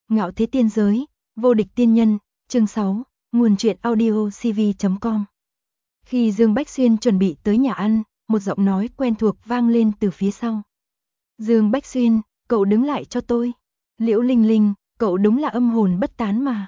Ngạo thế tiên giới, vô địch tiên nhân, chương 6, nguồn truyện audio cv.com. Khi Dương Bách Xuyên chuẩn bị tới nhà ăn, một giọng nói quen thuộc vang lên từ phía sau. Dương Bách Xuyên, cậu đứng lại cho tôi. Liễu Linh Linh, cậu đúng là âm hồn bất tán mà.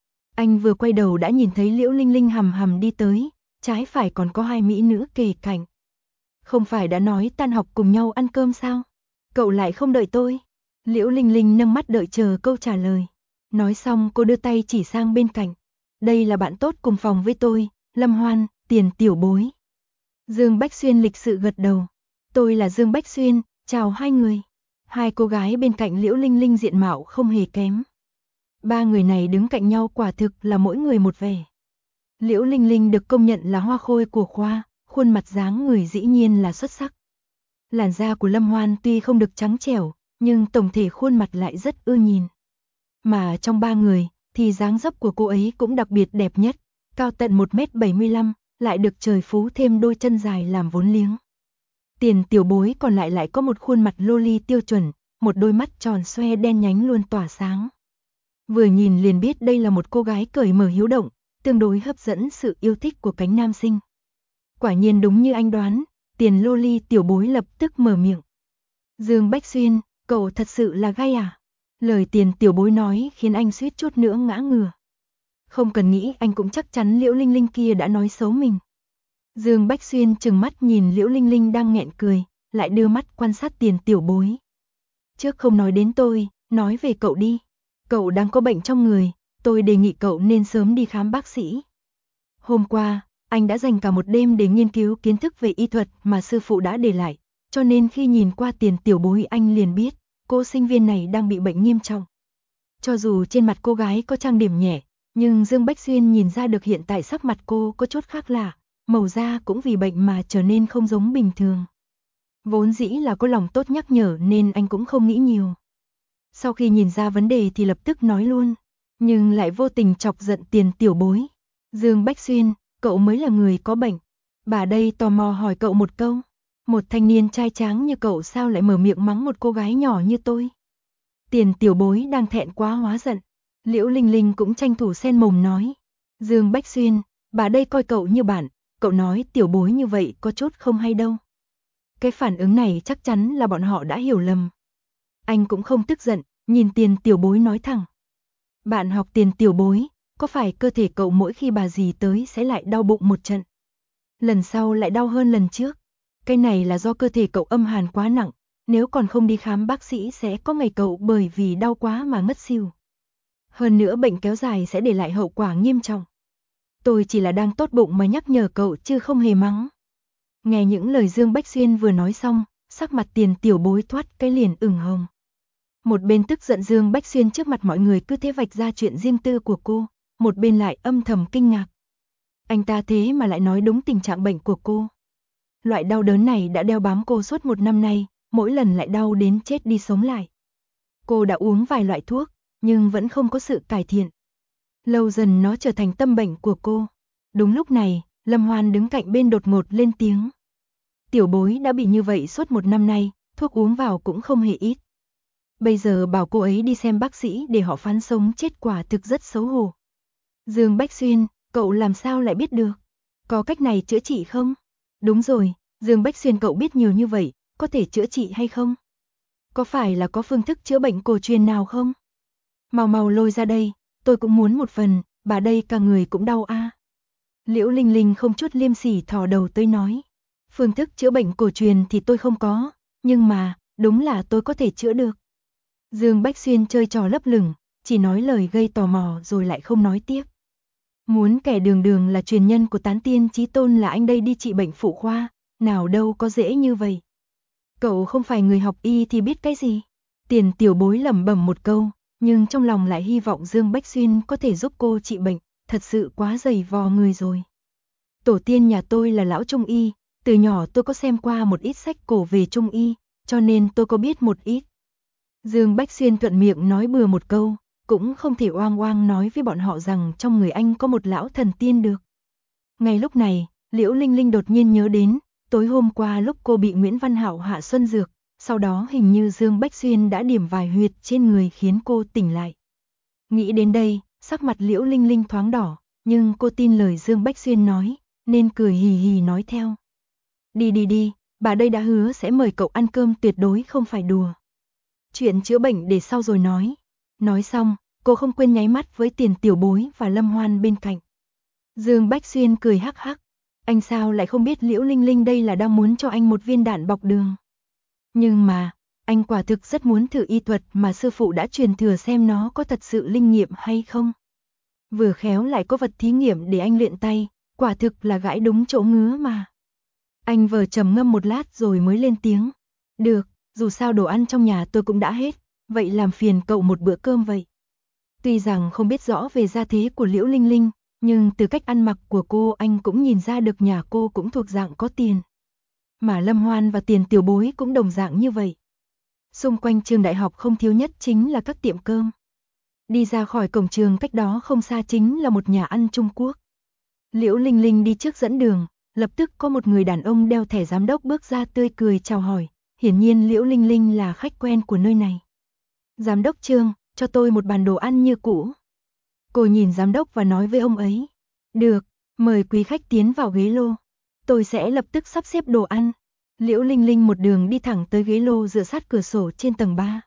Anh vừa quay đầu đã nhìn thấy Liễu Linh Linh hầm hầm đi tới, trái phải còn có hai mỹ nữ kề cạnh. Không phải đã nói tan học cùng nhau ăn cơm sao? Cậu lại không đợi tôi. Liễu Linh Linh nâng mắt đợi chờ câu trả lời. Nói xong cô đưa tay chỉ sang bên cạnh. Đây là bạn tốt cùng phòng với tôi, Lâm Hoan, Tiền tiểu bối. Dương Bách Xuyên lịch sự gật đầu. Tôi là Dương Bách Xuyên, chào hai người. Hai cô gái bên cạnh Liễu Linh Linh diện mạo không hề kém. Ba người này đứng cạnh nhau quả thực là mỗi người một vẻ. Liễu Linh Linh được công nhận là hoa khôi của khoa, khuôn mặt dáng người dĩ nhiên là xuất sắc. Làn da của Lâm Hoan tuy không được trắng trẻo, nhưng tổng thể khuôn mặt lại rất ưa nhìn. Mà trong ba người, thì dáng dấp của cô ấy cũng đặc biệt đẹp nhất, cao tận 1m75, lại được trời phú thêm đôi chân dài làm vốn liếng. Tiền tiểu bối còn lại có một khuôn mặt loli tiêu chuẩn, một đôi mắt tròn xoe đen nhánh luôn tỏa sáng. Vừa nhìn liền biết đây là một cô gái cởi mở hiếu động, tương đối hấp dẫn sự yêu thích của cánh nam sinh. Quả nhiên đúng như anh đoán, Tiền loli tiểu bối lập tức mở miệng. Dương Bách Xuyên, cậu thật sự là gay à? Lời Tiền tiểu bối nói khiến anh suýt chút nữa ngã ngửa. Không cần nghĩ anh cũng chắc chắn Liễu Linh Linh kia đã nói xấu mình. Dương Bách Xuyên trừng mắt nhìn Liễu Linh Linh đang nghẹn cười, lại đưa mắt quan sát Tiền tiểu bối. Trước không nói đến tôi, nói về cậu đi. Cậu đang có bệnh trong người, tôi đề nghị cậu nên sớm đi khám bác sĩ. Hôm qua, anh đã dành cả một đêm để nghiên cứu kiến thức về y thuật mà sư phụ đã để lại, cho nên khi nhìn qua Tiền tiểu bối anh liền biết, cô sinh viên này đang bị bệnh nghiêm trọng. Cho dù trên mặt cô gái có trang điểm nhẹ, nhưng Dương Bách Xuyên nhìn ra được hiện tại sắc mặt cô có chút khác lạ, màu da cũng vì bệnh mà trở nên không giống bình thường. Vốn dĩ là có lòng tốt nhắc nhở nên anh cũng không nghĩ nhiều. Sau khi nhìn ra vấn đề thì lập tức nói luôn, nhưng lại vô tình chọc giận Tiền tiểu bối. Dương Bách Xuyên, cậu mới là người có bệnh. Bà đây tò mò hỏi cậu một câu. Một thanh niên trai tráng như cậu sao lại mở miệng mắng một cô gái nhỏ như tôi? Tiền tiểu bối đang thẹn quá hóa giận. Liễu Linh Linh cũng tranh thủ xen mồm nói. Dương Bách Xuyên, bà đây coi cậu như bạn, cậu nói tiểu bối như vậy có chút không hay đâu. Cái phản ứng này chắc chắn là bọn họ đã hiểu lầm. Anh cũng không tức giận, nhìn Tiền tiểu bối nói thẳng. Bạn học Tiền tiểu bối, có phải cơ thể cậu mỗi khi bà dì tới sẽ lại đau bụng một trận? Lần sau lại đau hơn lần trước. Cái này là do cơ thể cậu âm hàn quá nặng, nếu còn không đi khám bác sĩ sẽ có ngày cậu bởi vì đau quá mà ngất xỉu. Hơn nữa bệnh kéo dài sẽ để lại hậu quả nghiêm trọng. Tôi chỉ là đang tốt bụng mà nhắc nhở cậu chứ không hề mắng. Nghe những lời Dương Bách Xuyên vừa nói xong, sắc mặt Tiền tiểu bối thoát cái liền ửng hồng. Một bên tức giận Dương Bách Xuyên trước mặt mọi người cứ thế vạch ra chuyện riêng tư của cô, một bên lại âm thầm kinh ngạc. Anh ta thế mà lại nói đúng tình trạng bệnh của cô. Loại đau đớn này đã đeo bám cô suốt một năm nay, mỗi lần lại đau đến chết đi sống lại. Cô đã uống vài loại thuốc, nhưng vẫn không có sự cải thiện. Lâu dần nó trở thành tâm bệnh của cô. Đúng lúc này, Lâm Hoan đứng cạnh bên đột ngột lên tiếng. Tiểu bối đã bị như vậy suốt một năm nay, thuốc uống vào cũng không hề ít. Bây giờ bảo cô ấy đi xem bác sĩ để họ phán sống chết quả thực rất xấu hổ. Dương Bách Xuyên, cậu làm sao lại biết được? Có cách này chữa trị không? Đúng rồi, Dương Bách Xuyên cậu biết nhiều như vậy, có thể chữa trị hay không? Có phải là có phương thức chữa bệnh cổ truyền nào không? Mau lôi ra đây, tôi cũng muốn một phần, bà đây cả người cũng đau a. Liễu Linh Linh không chút liêm sỉ thò đầu tới nói. Phương thức chữa bệnh cổ truyền thì tôi không có, nhưng mà, đúng là tôi có thể chữa được. Dương Bách Xuyên chơi trò lấp lửng, chỉ nói lời gây tò mò rồi lại không nói tiếp. Muốn kẻ đường đường là truyền nhân của tán tiên chí tôn là anh đây đi trị bệnh phụ khoa, nào đâu có dễ như vậy. Cậu không phải người học y thì biết cái gì? Tiền tiểu bối lẩm bẩm một câu, nhưng trong lòng lại hy vọng Dương Bách Xuyên có thể giúp cô trị bệnh, thật sự quá dày vò người rồi. Tổ tiên nhà tôi là lão trung y, từ nhỏ tôi có xem qua một ít sách cổ về trung y, cho nên tôi có biết một ít. Dương Bách Xuyên thuận miệng nói bừa một câu, cũng không thể oang oang nói với bọn họ rằng trong người anh có một lão thần tiên được. Ngay lúc này, Liễu Linh Linh đột nhiên nhớ đến, tối hôm qua lúc cô bị Nguyễn Văn Hạo hạ xuân dược, sau đó hình như Dương Bách Xuyên đã điểm vài huyệt trên người khiến cô tỉnh lại. Nghĩ đến đây, sắc mặt Liễu Linh Linh thoáng đỏ, nhưng cô tin lời Dương Bách Xuyên nói, nên cười hì hì nói theo. Đi đi đi, bà đây đã hứa sẽ mời cậu ăn cơm, tuyệt đối không phải đùa. Chuyện chữa bệnh để sau rồi nói. Nói xong, cô không quên nháy mắt với Tiền Tiểu Bối và Lâm Hoan bên cạnh. Dương Bách Xuyên cười hắc hắc. Anh sao lại không biết Liễu Linh Linh đây là đang muốn cho anh một viên đạn bọc đường. Nhưng mà, anh quả thực rất muốn thử y thuật mà sư phụ đã truyền thừa xem nó có thật sự linh nghiệm hay không. Vừa khéo lại có vật thí nghiệm để anh luyện tay, quả thực là gãi đúng chỗ ngứa mà. Anh vừa trầm ngâm một lát rồi mới lên tiếng. Được, dù sao đồ ăn trong nhà tôi cũng đã hết, vậy làm phiền cậu một bữa cơm vậy. Tuy rằng không biết rõ về gia thế của Liễu Linh Linh, nhưng từ cách ăn mặc của cô anh cũng nhìn ra được nhà cô cũng thuộc dạng có tiền. Mà Lâm Hoan và Tiền Tiểu Bối cũng đồng dạng như vậy. Xung quanh trường đại học không thiếu nhất chính là các tiệm cơm. Đi ra khỏi cổng trường cách đó không xa chính là một nhà ăn Trung Quốc. Liễu Linh Linh đi trước dẫn đường, lập tức có một người đàn ông đeo thẻ giám đốc bước ra tươi cười chào hỏi, hiển nhiên Liễu Linh Linh là khách quen của nơi này. Giám đốc Trương, cho tôi một bàn đồ ăn như cũ. Cô nhìn giám đốc và nói với ông ấy. Được, mời quý khách tiến vào ghế lô. Tôi sẽ lập tức sắp xếp đồ ăn. Liễu Linh Linh một đường đi thẳng tới ghế lô dựa sát cửa sổ trên tầng 3.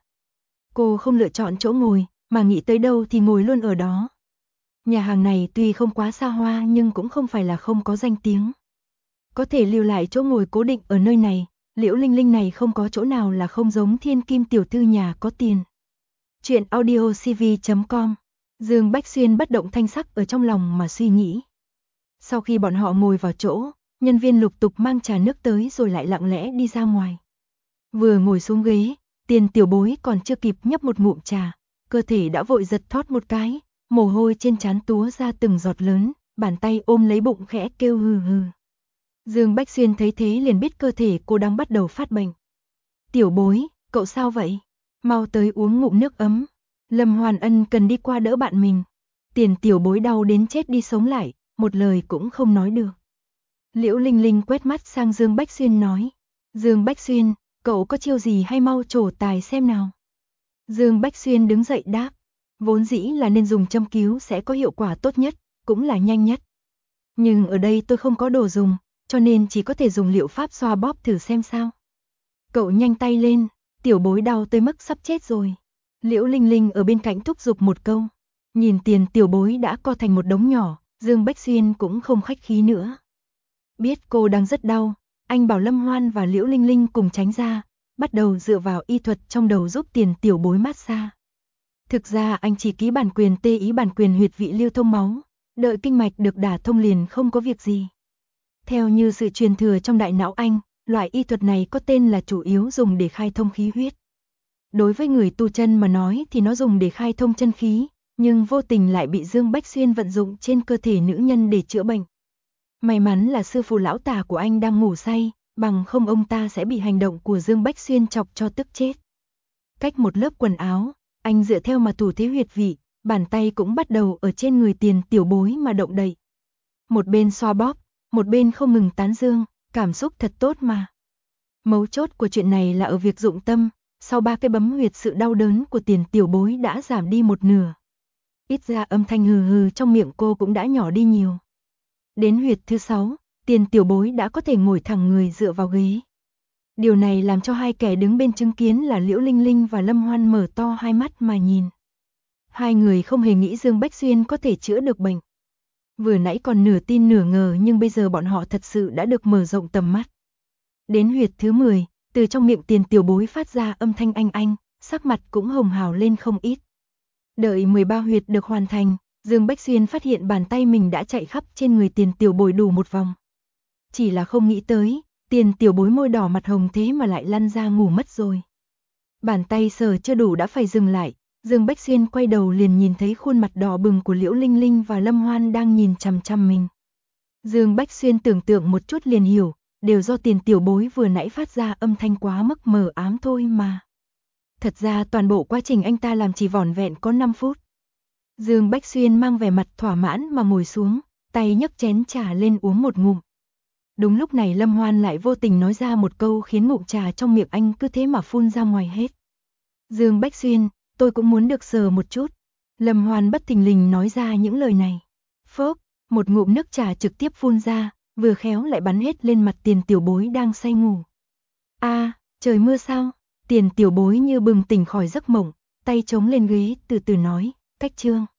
Cô không lựa chọn chỗ ngồi, mà nghĩ tới đâu thì ngồi luôn ở đó. Nhà hàng này tuy không quá xa hoa nhưng cũng không phải là không có danh tiếng. Có thể lưu lại chỗ ngồi cố định ở nơi này, Liễu Linh Linh này không có chỗ nào là không giống thiên kim tiểu thư nhà có tiền. Chuyện audiocv.com. Dương Bách Xuyên bất động thanh sắc ở trong lòng mà suy nghĩ. Sau khi bọn họ ngồi vào chỗ, nhân viên lục tục mang trà nước tới rồi lại lặng lẽ đi ra ngoài. Vừa ngồi xuống ghế, Tiền Tiểu Bối còn chưa kịp nhấp một ngụm trà, cơ thể đã vội giật thót một cái, mồ hôi trên trán túa ra từng giọt lớn, bàn tay ôm lấy bụng khẽ kêu hừ hừ. Dương Bách Xuyên thấy thế liền biết cơ thể cô đang bắt đầu phát bệnh. Tiểu Bối, cậu sao vậy? Mau tới uống ngụm nước ấm. Lâm Hoàn Ân cần đi qua đỡ bạn mình. Tiền Tiểu Bối đau đến chết đi sống lại, một lời cũng không nói được. Liễu Linh Linh quét mắt sang Dương Bách Xuyên nói. Dương Bách Xuyên, cậu có chiêu gì hay mau trổ tài xem nào. Dương Bách Xuyên đứng dậy đáp. Vốn dĩ là nên dùng châm cứu sẽ có hiệu quả tốt nhất, cũng là nhanh nhất. Nhưng ở đây tôi không có đồ dùng, cho nên chỉ có thể dùng liệu pháp xoa bóp thử xem sao. Cậu nhanh tay lên, Tiểu Bối đau tới mức sắp chết rồi. Liễu Linh Linh ở bên cạnh thúc giục một câu. Nhìn Tiền Tiểu Bối đã co thành một đống nhỏ, Dương Bách Xuyên cũng không khách khí nữa. Biết cô đang rất đau, anh bảo Lâm Hoan và Liễu Linh Linh cùng tránh ra, bắt đầu dựa vào y thuật trong đầu giúp Tiền Tiểu Bối massage. Thực ra anh chỉ ký bản quyền tê ý bản quyền huyệt vị lưu thông máu, đợi kinh mạch được đả thông liền không có việc gì. Theo như sự truyền thừa trong đại não anh, loại y thuật này có tên là chủ yếu dùng để khai thông khí huyết. Đối với người tu chân mà nói thì nó dùng để khai thông chân khí, nhưng vô tình lại bị Dương Bách Xuyên vận dụng trên cơ thể nữ nhân để chữa bệnh. May mắn là sư phụ lão tà của anh đang ngủ say, bằng không ông ta sẽ bị hành động của Dương Bách Xuyên chọc cho tức chết. Cách một lớp quần áo, anh dựa theo mà thủ thế huyệt vị, bàn tay cũng bắt đầu ở trên người Tiền Tiểu Bối mà động đậy. Một bên xoa bóp, một bên không ngừng tán dương, cảm xúc thật tốt mà. Mấu chốt của chuyện này là ở việc dụng tâm, sau 3 cái bấm huyệt sự đau đớn của Tiền Tiểu Bối đã giảm đi một nửa. Ít ra âm thanh hừ hừ trong miệng cô cũng đã nhỏ đi nhiều. Đến huyệt thứ 6, Tiền Tiểu Bối đã có thể ngồi thẳng người dựa vào ghế. Điều này làm cho hai kẻ đứng bên chứng kiến là Liễu Linh Linh và Lâm Hoan mở to hai mắt mà nhìn. Hai người không hề nghĩ Dương Bách Xuyên có thể chữa được bệnh. Vừa nãy còn nửa tin nửa ngờ nhưng bây giờ bọn họ thật sự đã được mở rộng tầm mắt. Đến huyệt thứ 10, từ trong miệng Tiền Tiểu Bối phát ra âm thanh anh, sắc mặt cũng hồng hào lên không ít. Đợi 13 huyệt được hoàn thành, Dương Bách Xuyên phát hiện bàn tay mình đã chạy khắp trên người Tiền Tiểu Bối đủ một vòng. Chỉ là không nghĩ tới, Tiền Tiểu Bối môi đỏ mặt hồng thế mà lại lăn ra ngủ mất rồi. Bàn tay sờ chưa đủ đã phải dừng lại, Dương Bách Xuyên quay đầu liền nhìn thấy khuôn mặt đỏ bừng của Liễu Linh Linh và Lâm Hoan đang nhìn chằm chằm mình. Dương Bách Xuyên tưởng tượng một chút liền hiểu, đều do Tiền Tiểu Bối vừa nãy phát ra âm thanh quá mức mờ ám thôi mà. Thật ra toàn bộ quá trình anh ta làm chỉ vỏn vẹn có 5 phút. Dương Bách Xuyên mang vẻ mặt thỏa mãn mà ngồi xuống, tay nhấc chén trà lên uống một ngụm. Đúng lúc này Lâm Hoan lại vô tình nói ra một câu khiến ngụm trà trong miệng anh cứ thế mà phun ra ngoài hết. Dương Bách Xuyên, tôi cũng muốn được sờ một chút. Lâm Hoan bất thình lình nói ra những lời này. Phốc, một ngụm nước trà trực tiếp phun ra, vừa khéo lại bắn hết lên mặt Tiền Tiểu Bối đang say ngủ. A, trời mưa sao? Tiền Tiểu Bối như bừng tỉnh khỏi giấc mộng, tay chống lên ghế từ từ nói, Cách Trương.